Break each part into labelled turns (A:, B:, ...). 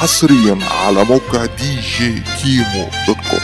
A: حصريا على موقع دي جي كيمو دوت كوم.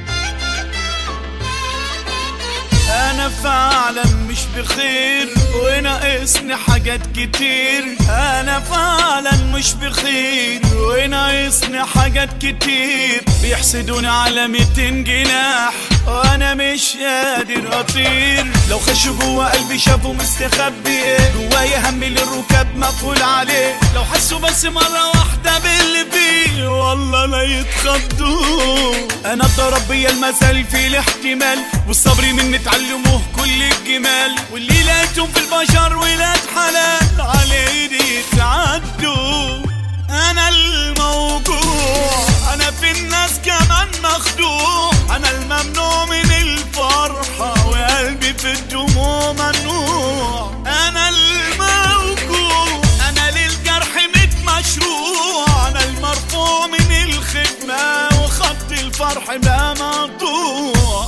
B: أنا فعلا مش بخير وناقصني حاجات كتير. أنا فعلا مش بخير وناقصني حاجات كتير. بيحسدوني على 200 جناح وأنا مش قادر أطير. لو خشوا جوا قلبي شافوا مستخبي جوايا هم للركاب مقفول عليه. لو حسوا بس مرة واحدة باللي فيه والله لا يتخضوا. أنا اتضرب بيا المثل في الاحتمال والصبر مني اتعلموه كل الجمال. واللي لقيتهم في البشر ولاد حلال على ايدي يتعدوا. أنا الموجوع أنا في الناس كمان مخدوع. أنا الممنوع من الفرحة وقلبي في الدموع ممنوع. أنا الموجوع أنا للجرح مشروع. أنا المرفوع من الخدمة وخط الفرح بقى مقطوع.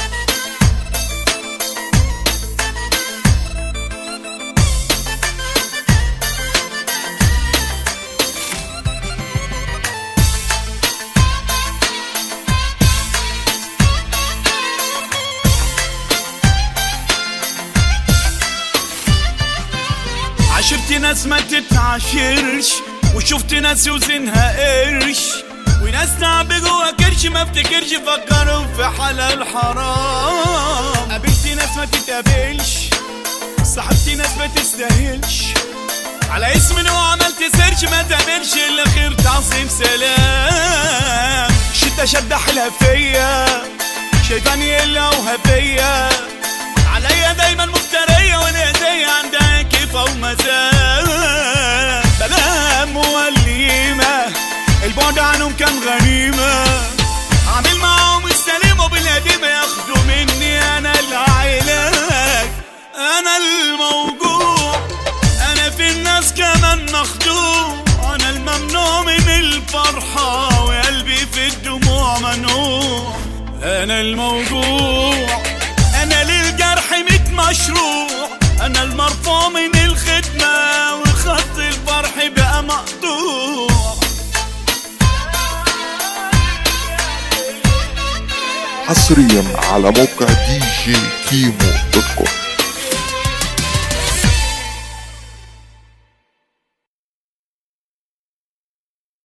B: عشرت ناس ما تتعاشرش وشفت ناس يوزنها قرش. وناس تعب جوا كرش ما افتكرش فكروا في حلال حرام. قابلت ناس ما تتقابلش صاحبت ناس ما تستاهلش. على اسمي وعملت سيرش ما تقابلش الا خير تعظيم سلام. شدة شدة حلها فيا شايفاني الا وهفيا. عليا دايما مفترية وانا ايديا عندها كيفة ومزاج. بلام موليمة البعد عنهم كان غنيمة. عامل معاهم السليم وبالقديمة ياخدوا مني انا العلاج. انا الموجوع انا في الناس كمان مخدوع. انا الممنوع من الفرحة وقلبي في الدموع منوع. انا الموجوع أنا للجرح مشروع. أنا المرفوع من الخدمة وخط الفرح بقى مقطوع.
A: حصريا على موقع دي جي كيمو دوت كوم.